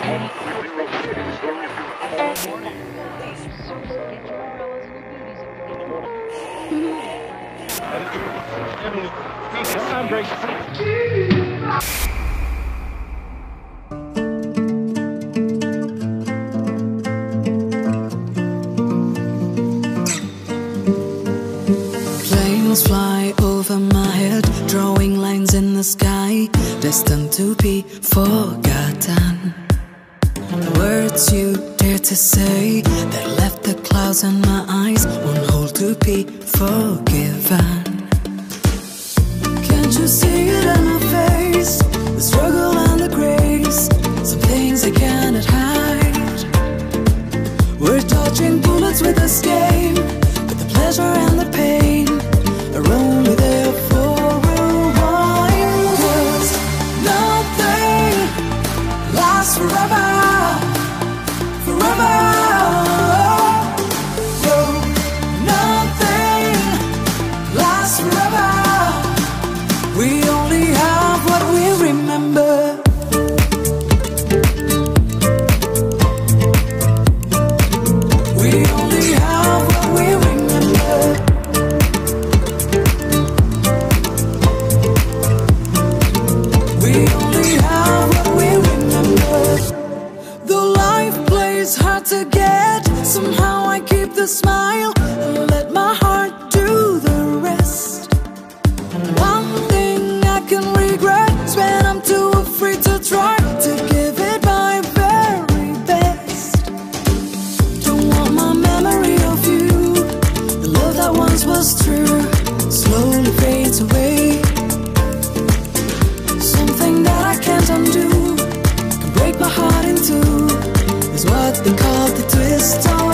Planes fly over my head, drawing lines in the sky, destined to be forgotten. The words you dare to say that left the clouds in my eyes won't hold to be forgiven. Can't you see it in my face? The struggle and the grace, some things I cannot hide. We're dodging bullets with this game, but the pleasure and the pain are only there for a while. 'Cause nothing lasts forever, forever. No, nothing lasts forever. We only have what we remember. We only have what we remember. We only have what we remember. Though life plays hard to get, somehow I keep the smile and let my heart do the rest. One thing I can regret is when I'm too afraid to try to give it my very best. Don't want my memory of you, the love that once was true, slowly fades away. Something that I can't undo, can break my heart in two, is what they call the twist of